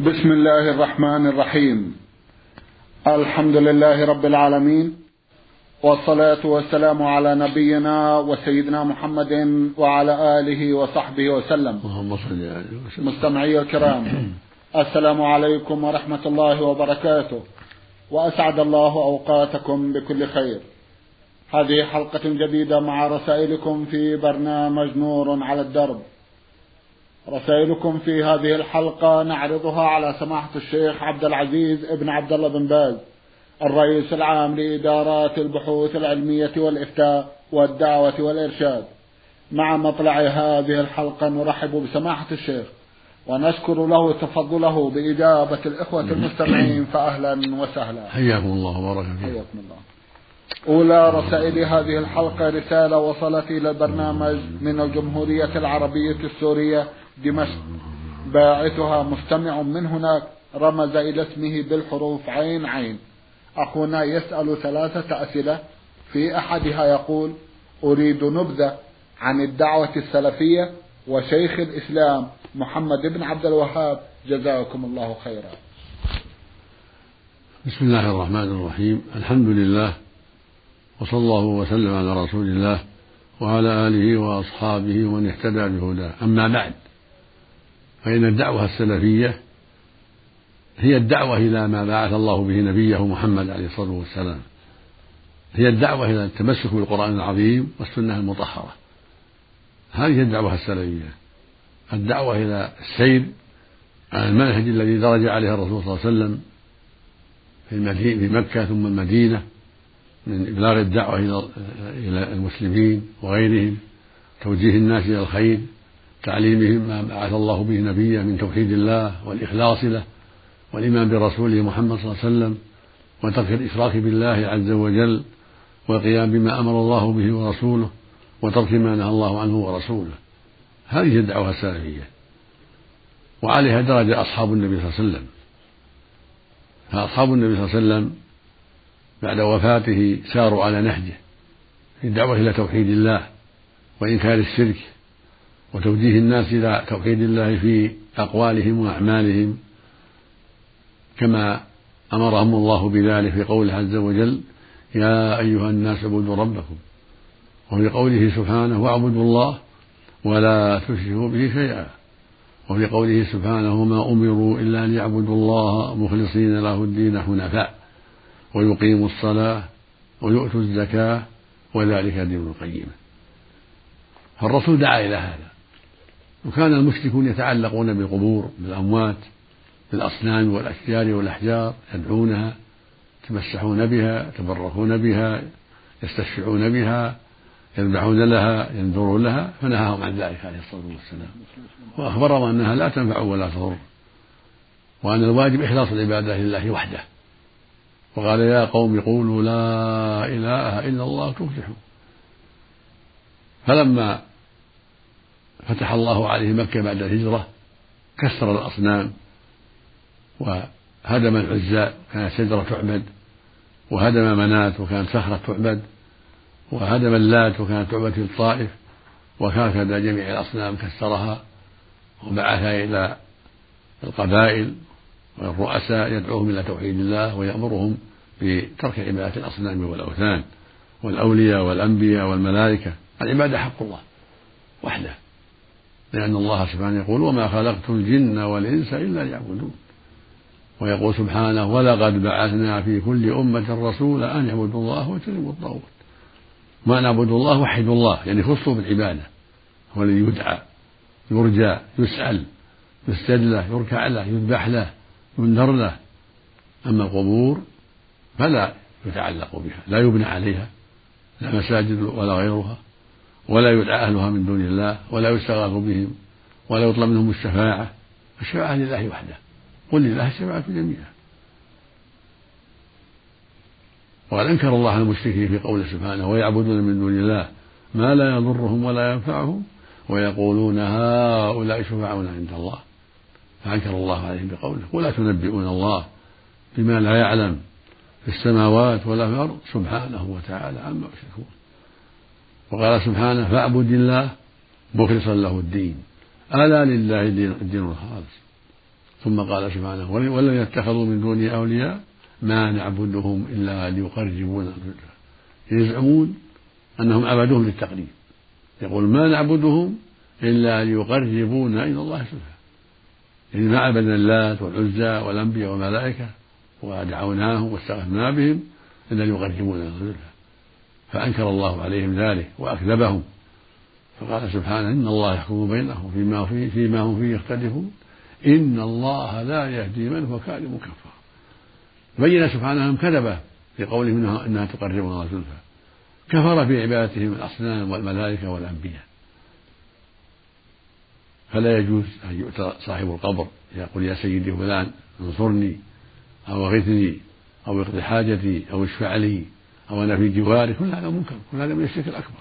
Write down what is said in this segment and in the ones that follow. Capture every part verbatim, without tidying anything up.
بسم الله الرحمن الرحيم. الحمد لله رب العالمين، والصلاة والسلام على نبينا وسيدنا محمد وعلى آله وصحبه وسلم. مستمعي الكرام، السلام عليكم ورحمة الله وبركاته، وأسعد الله أوقاتكم بكل خير. هذه حلقة جديدة مع رسائلكم في برنامج نور على الدرب. رسائلكم في هذه الحلقة نعرضها على سماحة الشيخ عبد العزيز ابن عبد الله بن باز، الرئيس العام لإدارات البحوث العلمية والإفتاء والدعوة والإرشاد. مع مطلع هذه الحلقة نرحب بسماحة الشيخ ونشكر له تفضله بإجابة الإخوة المستمعين، فأهلا وسهلا. حياكم الله وبارك فيكم. حياكم الله. أولى رسائل هذه الحلقة رسالة وصلت إلى البرنامج من الجمهورية العربية السورية دمشق، باعثها مستمع من هناك رمز إلى اسمه بالحروف عين عين. أخونا يسأل ثلاثة أسئلة، في أحدها يقول: أريد نبذة عن الدعوة السلفية وشيخ الإسلام محمد بن عبد الوهاب، جزاكم الله خيرا. بسم الله الرحمن الرحيم. الحمد لله، وصلى الله وسلم على رسول الله وعلى آله وأصحابه ومن اهتدى بهداه. أما بعد، فإن الدعوة السلفية هي الدعوة إلى ما بعث الله به نبيه محمد عليه الصلاة والسلام، هي الدعوة إلى التمسك بالقرآن العظيم والسنة المطهرة. هذه الدعوة السلفية، الدعوة إلى السير على المنهج الذي درج عليه الرسول صلى الله عليه وسلم في المدينة في مكة ثم المدينة، من إبلاغ الدعوة إلى المسلمين وغيرهم، توجيه الناس إلى الخير، تعليمهم ما بعث الله به نبيه من توحيد الله والإخلاص له والإيمان برسوله محمد صلى الله عليه وسلم، وترك الإشراك بالله عز وجل، والقيام بما أمر الله به ورسوله، وترك ما نهى الله عنه ورسوله. هذه الدعوة السلفية، وعليها درج أصحاب النبي صلى الله عليه وسلم. فأصحاب النبي صلى الله عليه وسلم بعد وفاته ساروا على نهجه في الدعوة إلى توحيد الله وإنكار الشرك، وتوجيه الناس إلى توحيد الله في أقوالهم وأعمالهم، كما أمرهم الله بذلك في قوله عز وجل: يا أيها الناس اعبدوا ربكم، وفي قوله سبحانه: واعبدوا الله ولا تشركوا به شيئا، وفي قوله سبحانه: ما أمروا إلا أن يعبدوا الله مخلصين له الدين حنفاء ويقيموا الصلاة ويؤتوا الزكاة وذلك دين القيمة. فالرسول دعا إلى هذا، وكان المشركون يتعلقون بالقبور، بالأموات، بالأصنام والأشجار والأحجار، يدعونها، يتمسحون بها، يتبركون بها، يستشفعون بها، يذبحون لها، ينذرون لها، فنهاهم عن ذلك عليه الصلاة والسلام، وأخبرهم أنها لا تنفع ولا تضر، وأن الواجب إخلاص العبادة لله وحده. وقال: يا قوم قولوا لا إله إلا الله تفلحوا. فلما فتح الله عليه مكة بعد الهجرة كسر الأصنام وهدم العزى، كانت شجرة تعبد، وهدم منات وكانت صخرة تعبد، وهدم اللات وكانت تعبد في الطائف، وهكذا جميع الأصنام كسرها، وبعث إلى القبائل والرؤساء يدعوهم إلى توحيد الله ويأمرهم بترك عبادة الأصنام والأوثان، والأولياء والأنبياء والملائكة. العبادة حق الله وحده، لأن الله سبحانه يقول: وما خلقت الجن والإنس إلا ليعبدون. ويقول سبحانه: ولقد بعثنا في كل أمة رسولا أن يعبدوا الله واجتنبوا الطاغوت. ما نعبد الله وحد الله، يعني خصوا بالعبادة، هو الذي يدعى، يرجى، يسأل، يسجد له، يركع له، يذبح له، ينذر له. أما القبور فلا يتعلق بها، لا يبنى عليها، لا مساجد ولا غيرها، ولا يدعى أهلها من دون الله، ولا يستغاث بهم، ولا يطلب منهم الشفاعة. الشفاعة لله وحده، قل لله الشفاعة جميعا. وقد أنكر الله على المشركين في قوله سبحانه: ويعبدون من دون الله ما لا يضرهم ولا ينفعهم ويقولون هؤلاء شفعاؤنا عند الله. فأنكر الله عليهم بقوله: ولا تنبئون الله بما لا يعلم في السماوات ولا في الأرض سبحانه وتعالى عما يشركون. وقال سبحانه: فاعبد الله مخلصا له الدين، ألا لله الدين الخالص. ثم قال سبحانه والذين اتخذوا من دونه أولياء ما نعبدهم إلا ليقربونا، يزعمون أنهم عبدوهم للتقريب، يقول ما نعبدهم إلا ليقربونا إلى الله سبحانه، يعني ما عبدنا اللات والعزى والأنبياء والملائكة ودعوناهم واستغفرنا بهم إلا ليقربونا إلى الله، فأنكر الله عليهم ذلك وأكذبهم، فقال سبحانه إن الله يحكم بينهم فيما, فيه فيما هم فيه يختلفون إن الله لا يهدي من هو كاذب كفار. بين سبحانه أنهم كذبة في قولهم إنها تقربنا زلفى، كفر في عبادتهم الأصنام والملائكة والأنبياء. فلا يجوز أن يؤتى صاحب القبر يقول يا سيدي فلان انصرني أو اغثني أو اقض حاجتي أو اشفع لي أو أنا في جواري، كل هذا منكر، كل هذا من الشرك الأكبر.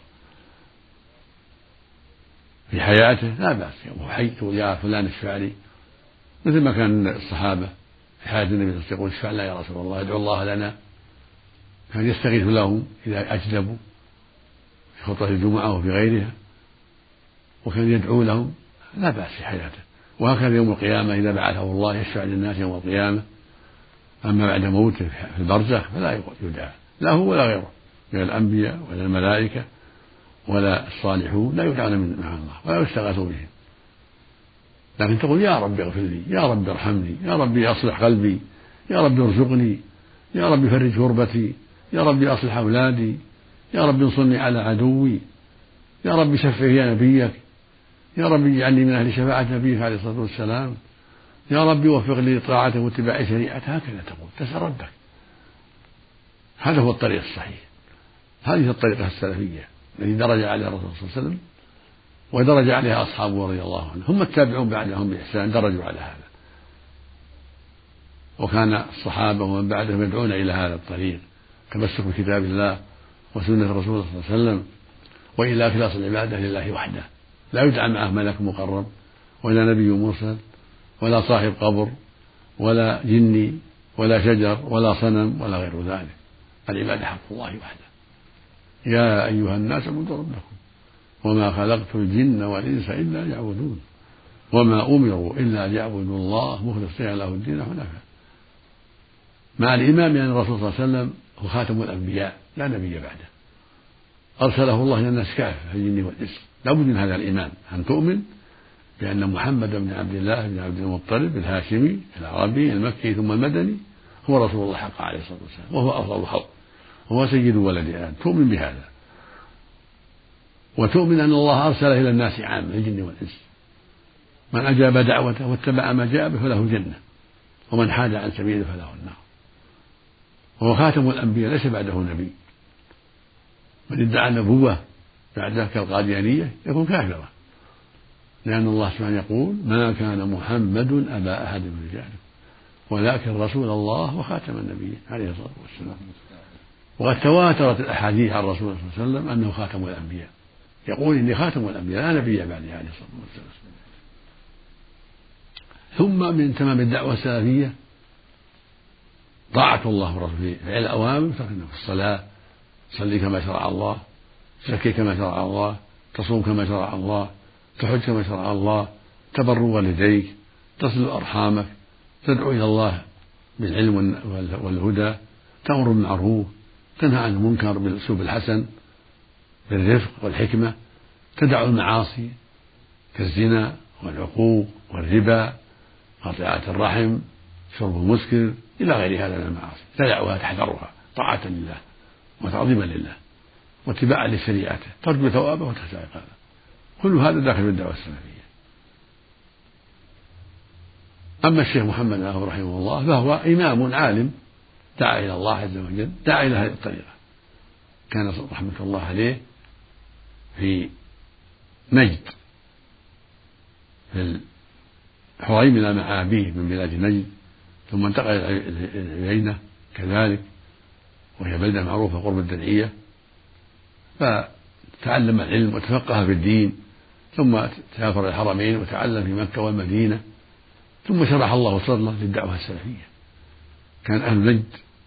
في حياته لا بأس وهو حي يقول يا فلان اشفع لي، مثل ما كان الصحابة في حياة النبي صلى الله عليه وسلم يقول اشفع لنا يا رسول الله، ادعو الله لنا، كان يستغيث لهم إذا أجدبوا في خطبة الجمعة وفي غيرها، وكان يدعو لهم لا بأس في حياته. وهكذا يوم القيامة إذا بعثه الله يشفع للناس يوم القيامة. أما بعد موته في البرزخ فلا يدعى لا هو ولا غيره من الأنبياء ولا الملائكة ولا الصالحون، لا يدعون من مع الله ولا يستغاث بهم، لكن تقول يا رب اغفر لي، يا رب ارحمني، يا رب أصلح قلبي، يا رب ارزقني، يا رب فرج كربتي، يا رب أصلح أولادي، يا رب انصرني على عدوي، يا رب شفع يا نبيك، يا رب اجعلني من أهل شفاعة نبيك عليه الصلاة والسلام، يا رب وفق لي طاعته واتباع شريعته. هكذا تقول تسأل ربك. هذا هو الطريق الصحيح، هذه الطريقة السلفية التي درج عليها الرسول صلى الله عليه وسلم ودرج عليها أصحابه رضي الله عنهم، هم التابعون بعدهم بإحسان درجوا على هذا، وكان الصحابة ومن بعدهم يدعون إلى هذا الطريق، تمسك بكتاب الله وسنة الرسول صلى الله عليه وسلم، وإلى إخلاص العبادة لله وحده، لا يدعى معه ملك مقرب ولا نبي مرسل ولا صاحب قبر ولا جني ولا شجر ولا صنم ولا غير ذلك، العبادة حق الله وحده. يا أيها الناس اعبدوا ربكم وما خلقت الجن والإنس إلا ليعبدون وما أمروا إلا ليعبدوا الله مخلصين له الدين حنفاء، مع الإمام أن الرسول صلى الله عليه وسلم هو خاتم الأنبياء لا نبي بعده، أرسله الله إلى الناس كافة الجن والإنس. لا بد من هذا الإيمان، أن تؤمن بأن محمد بن عبد الله بن عبد المطلب الهاشمي العربي المكي ثم المدني هو رسول الله حق عليه الصلاة والسلام، وهو أفضل الخلق وهو سيد ولد آدم. تؤمن بهذا، وتؤمن أن الله أرسله إلى الناس عامة الجن والإنس، من أجاب دعوته واتبع ما جاء به فله جنة، ومن حاد عن سبيله فله النار. وهو خاتم الأنبياء ليس بعده نبي، من ادعى النبوة بعده كالقاديانية يكون كافرا، لأن الله سبحانه يقول ما كان محمد أبا أحد من رجالكم ولكن رسول الله وخاتم النبيين عليه الصلاة والسلام. وقد تواترت الأحاديث عن الرسول صلى الله عليه وسلم أنه خاتم الأنبياء، يقول إني خاتم الأنبياء لا نبي بعدي عليه الصلاة والسلام. ثم من تمام الدعوة السلفية طاعة الله ورسوله، فعل الأوامر في الصلاة، صلي كما شرع الله، زكي كما شرع الله، تصوم كما شرع الله، تحج كما شرع الله، تبر والديك، تصل أرحامك، تدعو إلى الله بالعلم والهدى، تأمر بالمعروف، تنهى عن المنكر بالأسلوب الحسن بالرفق والحكمة، تدع المعاصي كالزنا والعقوق والربا قطيعة الرحم شرب المسكر إلى غير هذا من المعاصي، تدعها تحذرها طاعة لله وتعظيما لله واتباعا لشريعته، ترجو ثوابه وتخشى عقابه. كل هذا داخل بالدعوة السلفية. أما الشيخ محمد له رحمه الله فهو إمام عالم دعا إلى الله عز وجل، دعا إلى هذه الطريقة، كان رحمة الله عليه في نجد في الحريم مع أبيه من بلاد نجد، ثم انتقل إلى العيينة كذلك وهي بلدة معروفة قرب الدرعية، فتعلم العلم وتفقه في الدين، ثم سافر الحرمين وتعلم في مكة والمدينة، ثم شرح الله صدره للدعوة السلفية. كان أهل نجد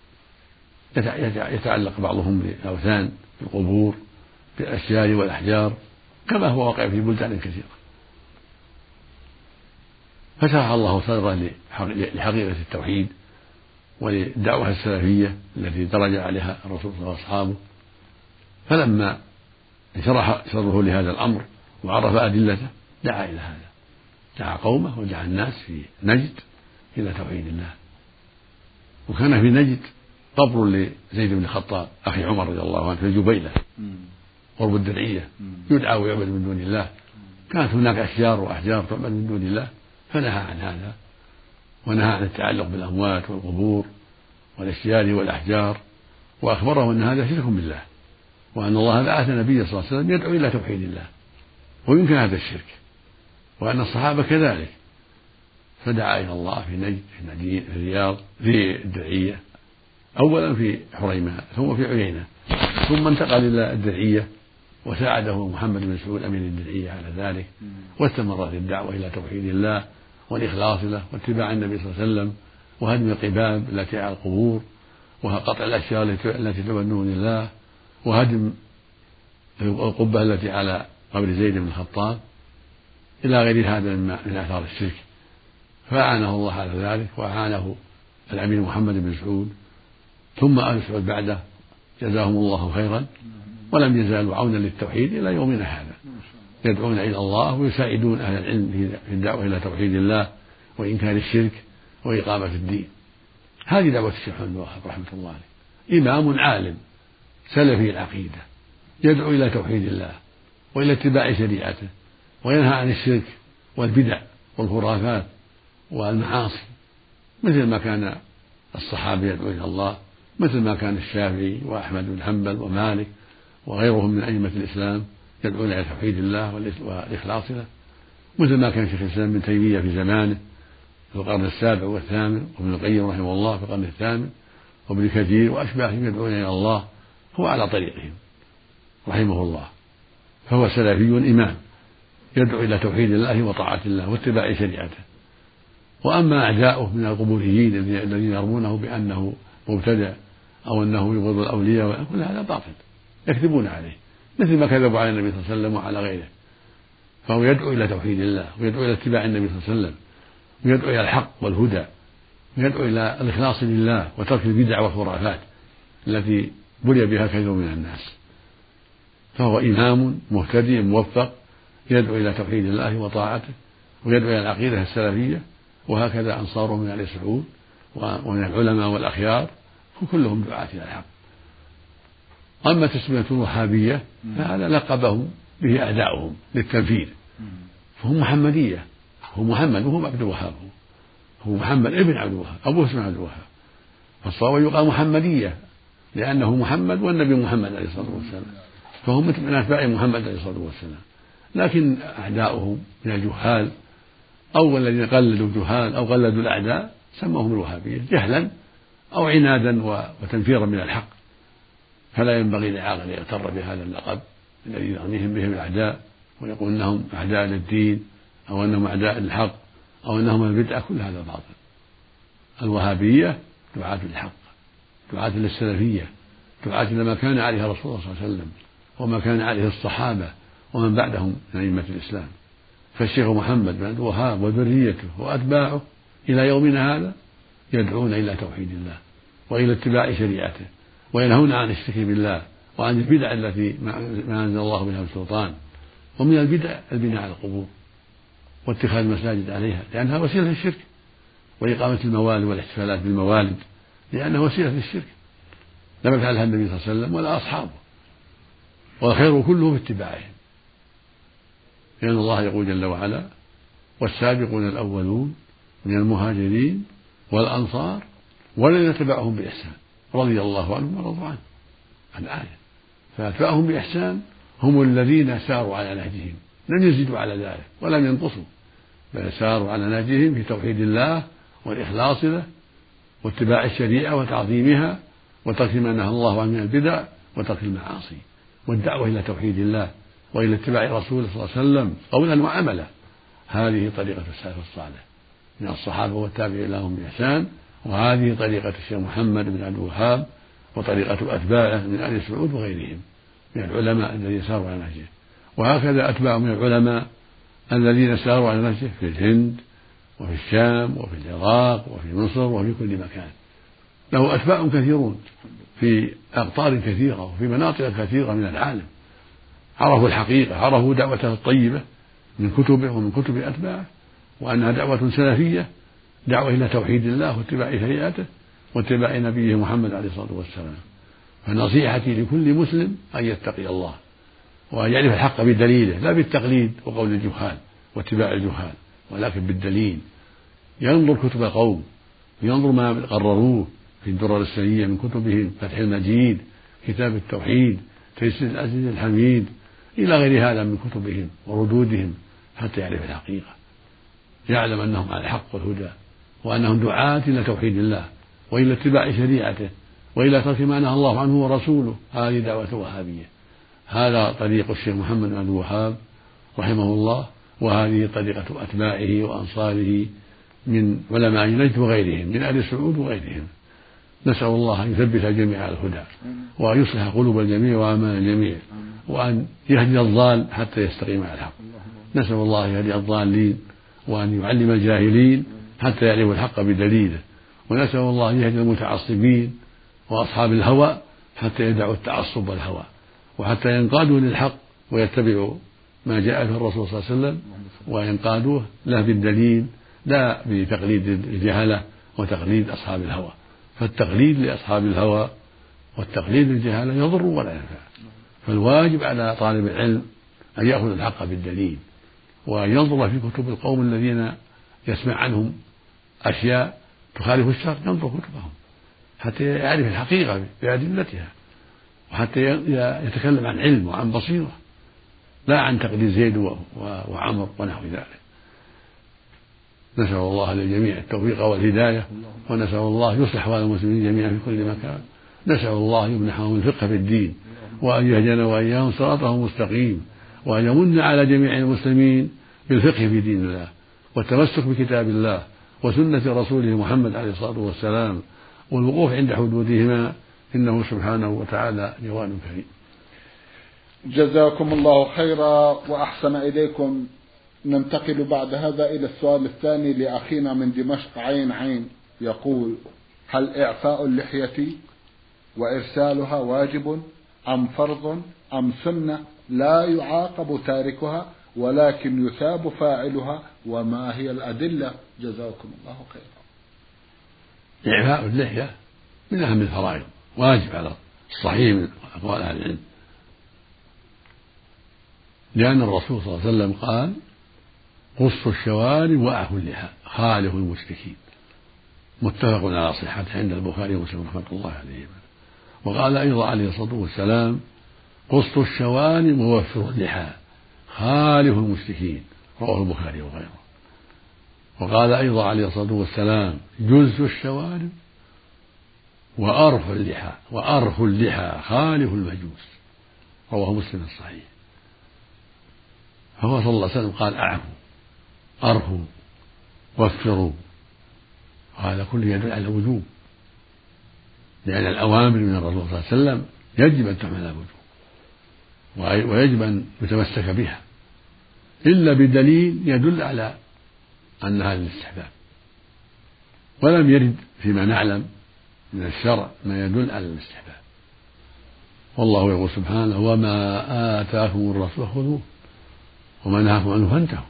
يتعلق بعضهم بالأوثان بالقبور بالأشجار والأحجار كما هو واقع في بلدان كثيرة، فشرح الله صدره لحقيقة التوحيد وللدعوة السلفية التي درج عليها الرسول صلى الله عليه وسلم وأصحابه. فلما انشرح صدره لهذا الأمر وعرف أدلته دعا إلى هذا، دعا قومه ودعا الناس في نجد إلى توحيد الله. وكان في نجد قبر لزيد بن الخطاب أخي عمر رضي الله عنه في الجبيلة قرب الدرعية، يدعى ويعبد من دون الله. كانت هناك أشجار وأحجار تعبد من دون الله، فنهى عن هذا ونهى عن التعلق بالأموات والقبور والأشجار والأحجار، وأخبره أن هذا شرك بالله، وأن الله بعث النبي صلى الله عليه وسلم يدعو إلى توحيد الله ويمكن هذا الشرك، وأن الصحابة كذلك. فدعا إلى الله في نجد في المدينة في الرياض في الدرعية، أولا في حريمة ثم في عيينة، ثم انتقل إلى الدرعية وساعده محمد بن مسعود أمير الدرعية على ذلك، واستمرت الدعوة إلى توحيد الله والإخلاص له واتباع النبي صلى الله عليه وسلم وهدم القباب التي على القبور وقطع الأشياء التي تعبد من دون الله وهدم القبة التي على قبر زيد بن الخطاب إلى غير هذا من آثار الشرك. فأعانه الله على ذلك، وأعانه الأمير محمد بن مسعود ثم آل سعود بعده جزاهم الله خيرا، ولم يزالوا عونا للتوحيد إلى يومنا هذا، يدعون إلى الله ويساعدون أهل العلم في الدعوة إلى توحيد الله وإنكار الشرك وإقامة الدين. هذه دعوة الشيخ محمد بن وهاب رحمة الله عليه، إمام عالم سلفي العقيدة يدعو إلى توحيد الله وإلى اتباع شريعته وينهى عن الشرك والبدع والخرافات والمعاصي، مثل ما كان الصحابة يدعو إلى الله، مثل ما كان الشافعي وأحمد بن حنبل ومالك وغيرهم من أئمة الإسلام يدعون إلى توحيد الله والإخلاص له، مثل ما كان شيخ الإسلام ابن تيمية في زمانه في القرن السابع والثامن، وابن القيم رحمه الله في القرن الثامن، وابن كثير وأشباههم يدعون إلى الله، هو على طريقهم رحمه الله. فهو سلفي إمام يدعو إلى توحيد الله وطاعة الله واتباع شريعته. وأما أعداؤه من القبوريين الذين يرمونه بأنه مبتدع أو أنه يبغض الأولياء، كل هذا باطل يكذبون عليه، مثل ما كذبوا على النبي صلى الله عليه وسلم وعلى غيره. فهو يدعو إلى توحيد الله ويدعو إلى اتباع النبي صلى الله عليه وسلم ويدعو إلى الحق والهدى ويدعو إلى الإخلاص لله وترك البدع والخرافات التي بلي بها كثير من الناس. فهو إمام مهتدي موفق يدعو إلى توحيد الله وطاعته ويدعو إلى العقيدة السلفية، وهكذا أنصاره من آل سعود ومن العلماء والأخيار كلهم دعاة إلى الحق. أما تسمية الوهابية فهذا لقبهم به أعداؤهم للتنفير، فهم محمدية، هو محمد وهو عبد الوهاب، هو محمد ابن عبد الوهاب أبوه اسمه عبد الوهاب، فالصواب يقال محمدية لأنه محمد والنبي محمد عليه الصلاة والسلام، فهم من أتباع محمد عليه الصلاة والسلام. لكن أعداؤهم من الجهال أو الذين قلدوا الجهال أو قلدوا الأعداء سموهم الوهابية جهلا أو عنادا وتنفيرا من الحق. فلا ينبغي لعاقل أن يغتر بهذا اللقب الذي يغنيهم به الأعداء ويقول أنهم أعداء للدين أو أنهم أعداء للحق أو أنهم البدعة، كل هذا باطل. الوهابية دعاة للحق، دعاة للسلفية، دعاة إلى ما كان عليه رسول الله صلى الله عليه وسلم وما كان عليه الصحابة ومن بعدهم من أئمة الإسلام. فالشيخ محمد بن عبد الوهاب وذريته وأتباعه إلى يومنا هذا يدعون إلى توحيد الله وإلى اتباع شريعته وينهون عن الشرك بالله وعن البدع التي ما أنزل الله بها السلطان. ومن البدع البناء على القبور واتخاذ المساجد عليها لأنها وسيلة للشرك، وإقامة الموالد والاحتفالات بالموالد لأنها وسيلة للشرك لم يفعلها النبي صلى الله عليه وسلم ولا أصحابه، والخير كله في اتباعهم، لأن الله يقول جل وعلا: والسابقون الأولون من المهاجرين والأنصار والذين تبعهم بإحسان رضي الله عنهم ورضوا عنه. الآية. فأتبعهم بإحسان هم الذين ساروا على نهجهم، لم يزيدوا على ذلك ولم ينقصوا، بل ساروا على نهجهم في توحيد الله والإخلاص له واتباع الشريعة وتعظيمها وترك ما نهى الله عنه من البدع وترك المعاصي والدعوة إلى توحيد الله وإلى اتباع رسوله صلى الله عليه وسلم قولا وعملا. هذه طريقة السلف الصالح من الصحابة والتابعين لهم بإحسان، وهذه طريقة الشيخ محمد بن عبد الوهاب وطريقة أتباعه من آل سعود وغيرهم من العلماء الذين ساروا على نهجه. وهكذا أتباع من العلماء الذين ساروا على نهجه في الهند وفي الشام وفي العراق وفي مصر وفي كل مكان، له أتباع كثيرون في أقطار كثيرة وفي مناطق كثيرة من العالم، عرفوا الحقيقة، عرفوا دعوته الطيبة من كتبه ومن كتب أتباعه، وأنها دعوة سلفية، دعوة إلى توحيد الله واتباع شريعته واتباع نبيه محمد عليه الصلاة والسلام. فنصيحتي لكل مسلم أن يتقي الله وأن يعرف الحق بدليله، لا بالتقليد وقول الجهال واتباع الجهال، ولكن بالدليل. ينظر كتب القوم، ينظر ما قرروه في الدرر السنية من كتبهم، فتح المجيد، كتاب التوحيد، تيسير العزيز الحميد، إلى غير هذا من كتبهم وردودهم، حتى يعرف الحقيقة، يعلم أنهم على الحق والهدى، وأنهم دعاة إلى توحيد الله وإلى اتباع شريعته وإلى ترك ما نهى الله عنه ورسوله. هذه دعوة وهابية، هذا طريق الشيخ محمد بن عبد الوهاب رحمه الله، وهذه طريقة أتباعه وأنصاره من علماء نجد وغيرهم، من أهل سعود وغيرهم. نسأل الله أن يثبت الجميع على الهدى، وأن يصلح قلوب الجميع وأعمال الجميع، وأن يهدي الضال حتى يستقيم على الحق. نسأل الله يهدي الضالين، وأن يعلم الجاهلين حتى يعرفوا الحق بدليله، ونسأل الله أن يهدي المتعصبين وأصحاب الهوى حتى يدعوا التعصب والهوى، وحتى ينقادوا للحق ويتبعوا ما جاء به الرسول صلى الله عليه وسلم، وينقادوه له بالدليل لا بتقليد الجهلة وتقليد أصحاب الهوى. فالتقليد لأصحاب الهوى والتقليد الجهالة يضر ولا ينفع. فالواجب على طالب العلم أن يأخذ الحق بالدليل، وأن ينظر في كتب القوم الذين يسمع عنهم أشياء تخالف الشرع، ينظر كتبهم حتى يعرف الحقيقة بأدلتها، وحتى يتكلم عن علم وعن بصيرة، لا عن تقليد زيد وعمر ونحو ذلك. نسأل الله للجميع التوفيق والهداية، ونسأل الله يصلح أحوال المسلمين جميعا في كل مكان. نسأل الله يمنحهم الفقه في الدين، وأن يهدينا وإياهم صراطه المستقيم، وأن يمن على جميع المسلمين بالفقه في دين الله والتمسك بكتاب الله وسنة رسوله محمد عليه الصلاة والسلام، والوقوف عند حدودهما، إنه سبحانه وتعالى جواد كريم. جزاكم الله خيرا وأحسن إليكم. ننتقل بعد هذا إلى السؤال الثاني لأخينا من دمشق عين عين، يقول: هل إعفاء اللحية وإرسالها واجب أم فرض أم سنة لا يعاقب تاركها ولكن يثاب فاعلها، وما هي الأدلة؟ جزاكم الله خيرا. إعفاء اللحية من أهم الفرائض، واجب على الصحيح من أقوال أهل العلم، لأن الرسول صلى الله عليه وسلم قال: قصوا الشوارب وأعفوا اللحى خالفوا المشركين، متفق على صحته عند البخاري ومسلم رحمة الله عليهما. وقال أيضا عليه الصلاة والسلام: قصوا الشوارب ووفروا اللحى خالفوا المشركين، رواه البخاري وغيره. وقال أيضا عليه الصلاة والسلام: جزوا الشوارب وأرخوا اللحى وأرخوا اللحى خالفوا المجوس، رواه مسلم الصحيح. فهو صلى الله عليه وسلم قال: أعفوا، أرخوا، وفروا، وهذا كله يدل على الوجوب، لأن الأوامر من الرسول صلى الله عليه وسلم يجب أن تحمل على الوجوب، ويجب أن يتمسك بها، إلا بدليل يدل على أنها للاستحباب، ولم يرد فيما نعلم من الشرع ما يدل على الاستحباب. والله يقول سبحانه: وما آتاكم الرسول خذوه وما نهاكم عنه فانتهوا.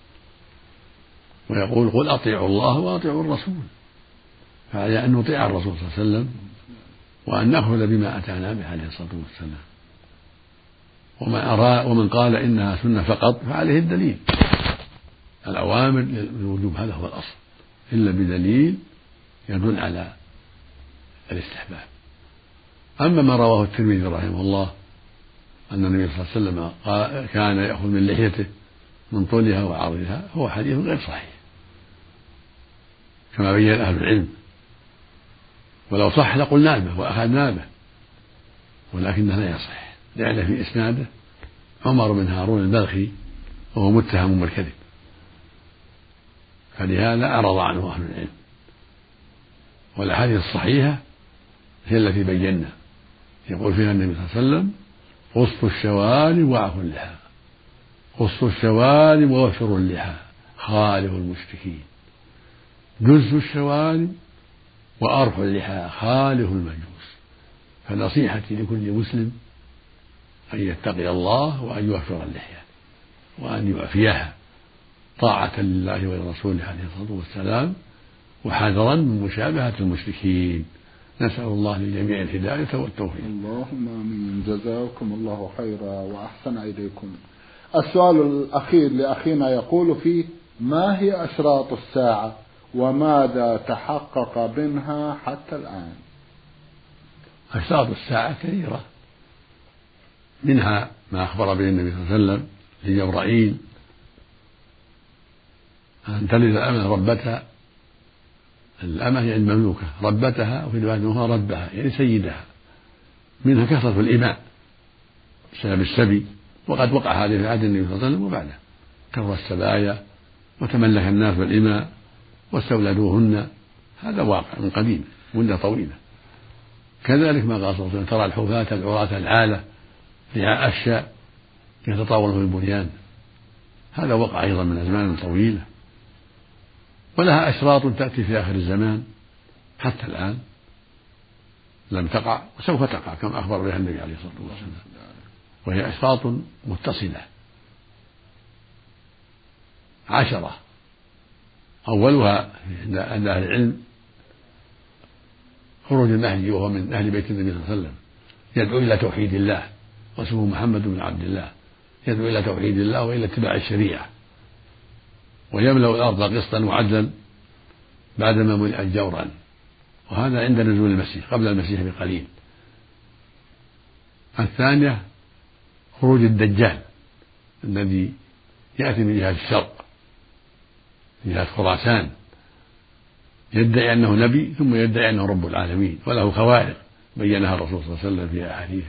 ويقول: قل أطيعوا الله وأطيعوا الرسول، فعلى أن نطيع الرسول صلى الله عليه وسلم وأن نأخذ بما أتانا به عليه الصلاة والسلام. ومن أرى ومن قال إنها سنة فقط فعليه الدليل، الأوامر للوجوب هذا هو الأصل، إلا بدليل يدل على الاستحباب. أما ما رواه الترمذي رحمه الله أن النبي صلى الله عليه وسلم كان يأخذ من لحيته من طولها وعرضها، هو حديث غير صحيح كما بين أهل العلم، ولو صح لقلنا به وأخذنا به، ولكنه لا يصح، لأن في إسناده عمر بن هارون البلخي وهو متهم بالكذب، فلهذا أعرض عنه أهل العلم. والأحاديث الصحيحة هي التي بينا، يقول فيها النبي صلى الله عليه وسلم: قصوا الشوارب وأعفوا اللحى، قصوا الشوارب ووفروا اللحى خالفوا المشركين، جز الشوارب وأرخ اللحى خالف المجوس. فنصيحتي لكل مسلم أن يتقي الله وأن يوفر اللحية وأن يعفيها طاعة لله ولرسوله عليه الصلاة والسلام، وحذرا من مشابهة المشركين. نسأل الله للجميع الهداية والتوفيق. اللهم آمين. جزاكم الله خيرا وأحسن إليكم. السؤال الأخير لأخينا يقول فيه: ما هي أشراط الساعة وماذا تحقق منها حتى الآن؟ أشراط الساعة كثيرة، منها ما أخبر به النبي صلى الله عليه وسلم لجبرائيل أن تلد الأمة ربتها. الأمة يعني المملوكة، ربتها، وفي رواية أخرى ربها يعني سيدها. منها كثرة الإماء بسبب السبي، وقد وقع هذا في عهد النبي صلى الله عليه وسلم وبعده، كثر السبايا وتملك الناس بالإماء واستولدوهن. هذا واقع من قديم مدة طويلة. كذلك ما قال صلى الله عليه وسلم: ترى الحفاة العراة العالة رعاء الشاء يتطاولون في البنيان. هذا وقع أيضا من أزمان طويلة. ولها أشراط تأتي في آخر الزمان حتى الآن لم تقع وسوف تقع كما أخبر بها النبي عليه الصلاة والسلام، وهي أشراط متصلة عشرة. أولها عند أهل العلم خروج المهدي وهو من أهل بيت النبي صلى الله عليه وسلم، يدعو إلى توحيد الله، واسمه محمد بن عبد الله، يدعو إلى توحيد الله وإلى اتباع الشريعة، ويملأ الأرض قسطا وعدلا بعدما ملئت جورا. وهذا عند نزول المسيح قبل المسيح بقليل. الثانية خروج الدجال الذي يأتي من جهة الشرق، من جهة خراسان، يدعي أنه نبي ثم يدعي أنه رب العالمين، وله خوارق بينها الرسول صلى الله عليه وسلم في أحاديث.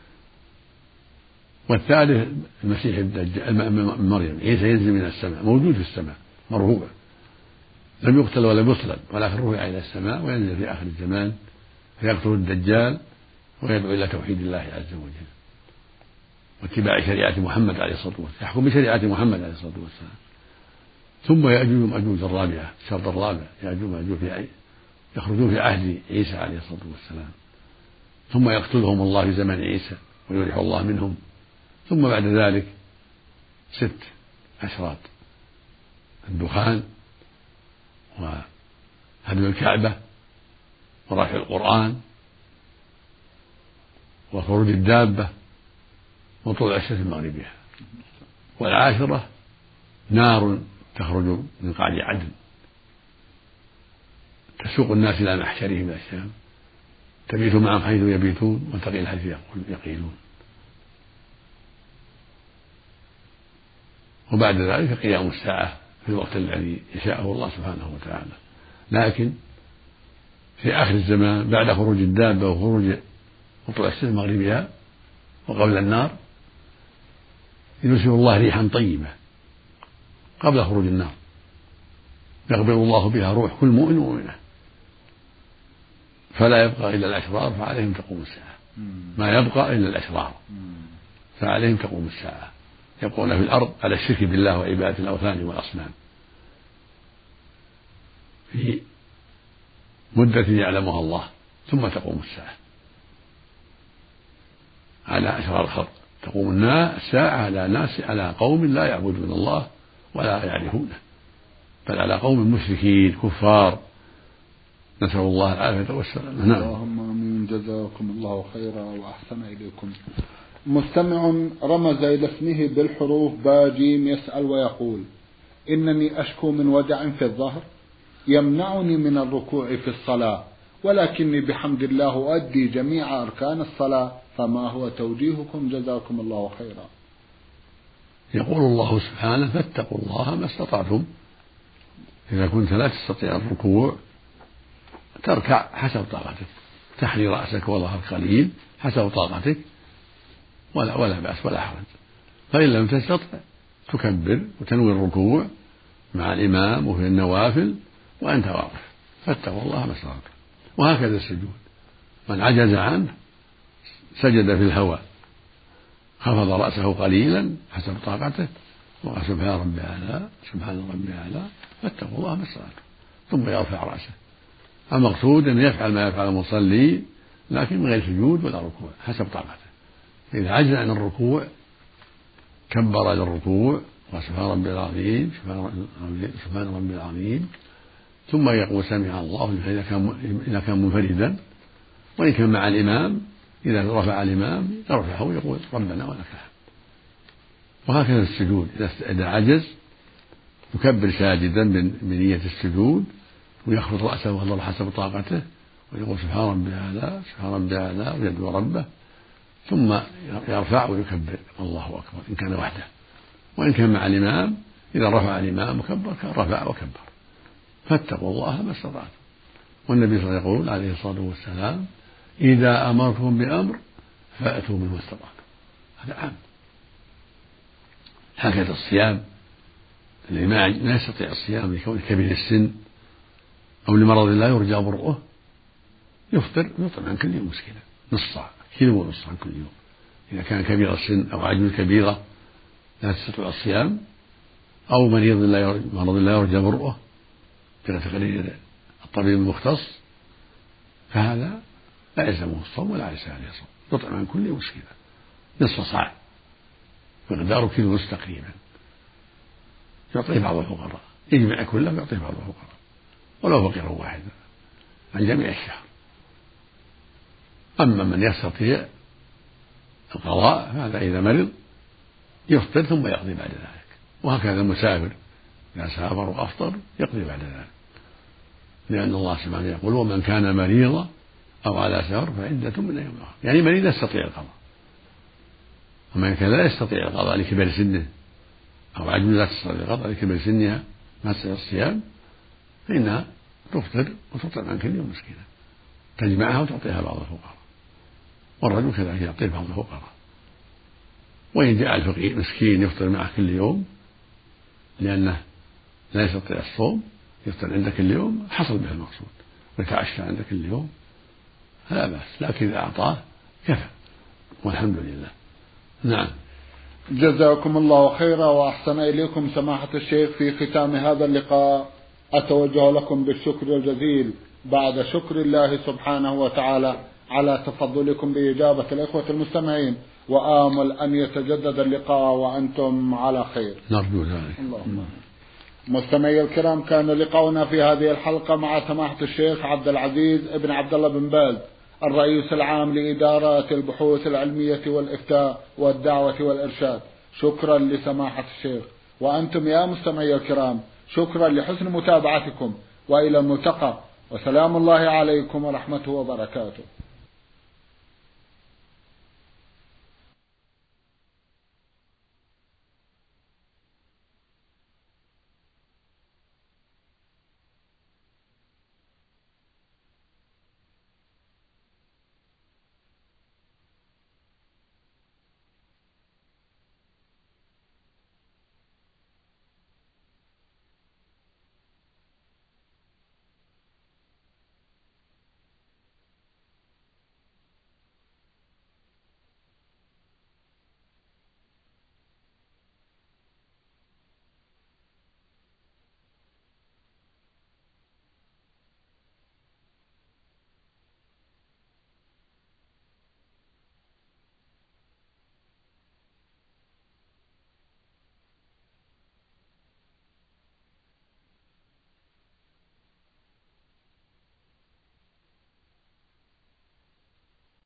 والثالث المسيح الدجال مريم، عيسى ينزل من السماء، موجود في السماء مرهوبا، لم يقتل ولم يصلب، ولكن رفع إلى السماء وينزل في آخر الزمان فيقتل الدجال ويدعو إلى توحيد الله عز وجل واتباع شريعة محمد عليه الصلاة والسلام، يحكم بشريعة محمد عليه الصلاة والسلام. ثم يأجوج ومأجوج الرابعة، الشرط الرابع، يأجوج ومأجوج يخرجون في عهد عيسى عليه الصلاة والسلام، ثم يقتلهم الله في زمن عيسى ويريح الله منهم. ثم بعد ذلك ست أشراط: الدخان، وهدم الكعبة، ورفع القرآن، وخروج الدابة، وطلوع الشمس من مغربها. والعاشرة نار تخرج من قعر عدن تسوق الناس إلى محشرهم إلى الشام، تبيت معهم حيث يبيتون وتقيل حيث يقيلون. وبعد ذلك قيام الساعة في الوقت الذي يشاءه الله سبحانه وتعالى. لكن في آخر الزمان بعد خروج الدابة وخروج وطلوع الشمس من مغربها وقبل النار يرسل الله ريحا طيبة قبل خروج النار، يقبض الله بها روح كل مؤمن ومؤمنة، فلا يبقى إلا الأشرار فعليهم تقوم الساعة. ما يبقى إلا الأشرار فعليهم تقوم الساعة، يبقون في الأرض على الشرك بالله وعبادة الأوثان والأصنام في مدة يعلمها الله، ثم تقوم الساعة على أشرار الخلق. تقوم الساعة على ناس على قوم لا يعبدون الله ولا يعرفونه، بل على قوم مشركين كفار، نسأل الله العافية والسلامة. نعم. اللهم آمين. جزاكم الله خيرا وأحسن إليكم. مستمع رمز إلى اسمه بالحروف باجيم يسأل ويقول: إنني أشكو من وجع في الظهر يمنعني من الركوع في الصلاة، ولكني بحمد الله أؤدي جميع أركان الصلاة، فما هو توجيهكم جزاكم الله خيرا؟ يقول الله سبحانه: فاتقوا الله ما استطعتم. إذا كنت لا تستطيع الركوع تركع حسب طاقتك، تحني رأسك وظهرك قليل حسب طاقتك، ولا ولا بأس ولا حرج. فإن لم تستطع تكبر وتنوي الركوع مع الإمام وفي النوافل وأنت واقف. فاتقوا الله ما استطعتم. وهكذا السجود، من عجز عنه سجد في الهواء، خفض رأسه قليلا حسب طاقته وقال: سبحان ربي الأعلى، سبحان ربي الأعلى، فاتقوا الله ما استطعتم. ثم يرفع رأسه. المقصود أن يفعل ما يفعل المصلي لكن من غير سجود ولا ركوع حسب طاقته. إذا عجز عن الركوع كبر للركوع وسبحان ربي العظيم سبحان ربي العظيم، ثم يقول سمع الله إذا كان إذا كان منفردا، وإن كان مع الإمام إذا رفع الإمام يرفعه ويقول ربنا ولك الحمد. وهكذا السجود إذا عجز يكبر ساجدا بنية السجود ويخفض رأسه ويضرب حسب طاقته ويقول سبحان ربي الأعلى سبحان ربي الأعلى ويدعو ربه، ثم يرفع ويكبر الله أكبر إن كان وحده، وإن كان مع الإمام إذا رفع الإمام وكبر كان رفع وكبر. فاتقوا الله ما استطعتم. والنبي صلى الله عليه وسلم يقول عليه الصلاة والسلام إذا أمرتم بأمر فأتوا منه ما استطعتم. هذا عام. هكذا الصيام الذي ما يستطيع الصيام لكونه كبير السن أو لمرض لا يرجى برؤه يفطر ويطعم عن كل يوم مسكينا نص صاع كيلو ونص عن كل يوم. إذا كان كبير السن أو عجز كبيرة لا تستطيع الصيام أو مريض لا مرض لا يرجى برؤه بتقرير الطبيب المختص فهذا لا يلزمه الصوم ولا ليس عليه صوم، يطعم عن كل يوم مسكينا نصف صاع مقداره كيلو ونص تقريبا، يعطيه بعض الفقراء، يجمع كله ويعطيه بعض الفقراء ولو فقيرا واحدا عن جميع الشهر. أما من يستطيع القضاء فهذا إذا مرض يفطر ثم يقضي بعد ذلك، وهكذا المسافر إذا سافر وأفطر يقضي بعد ذلك، لأن الله سبحانه يقول ومن كان مريضا أو على سفر فعدة من أيام أخرى، يعني مريض يستطيع القضاء، ومن كان لا يستطيع القضاء لكبر سنه أو عجز لا تستطيع القضاء لكبر سنها ما تستطيع الصيام فإنها تفطر وتطعم عن كل يوم مسكينا، تجمعها وتعطيها بعض الفقراء، والرجل كذلك يعطيه بعض الفقراء. وإن جاء الفقير مسكين يفطر معه كل يوم لأنه لا يستطيع الصوم يفطر عندك كل يوم حصل به المقصود ويتعشى عندك كل يوم لا بأس، لكن إذا أعطاه كفى والحمد لله. نعم. جزاكم الله خيرا وأحسن إليكم سماحة الشيخ. في ختام هذا اللقاء أتوجه لكم بالشكر الجزيل بعد شكر الله سبحانه وتعالى على تفضلكم بإجابة الإخوة المستمعين، وآمل أن يتجدد اللقاء وأنتم على خير نرجو ذلك. اللهم. مستمعي الكرام، كان لقاؤنا في هذه الحلقة مع سماحة الشيخ عبد العزيز ابن عبد الله بن باز الرئيس العام لإدارة البحوث العلمية والإفتاء والدعوة والإرشاد. شكرا لسماحة الشيخ، وأنتم يا مستمعي الكرام شكرا لحسن متابعتكم، وإلى الملتقى، وسلام الله عليكم ورحمته وبركاته.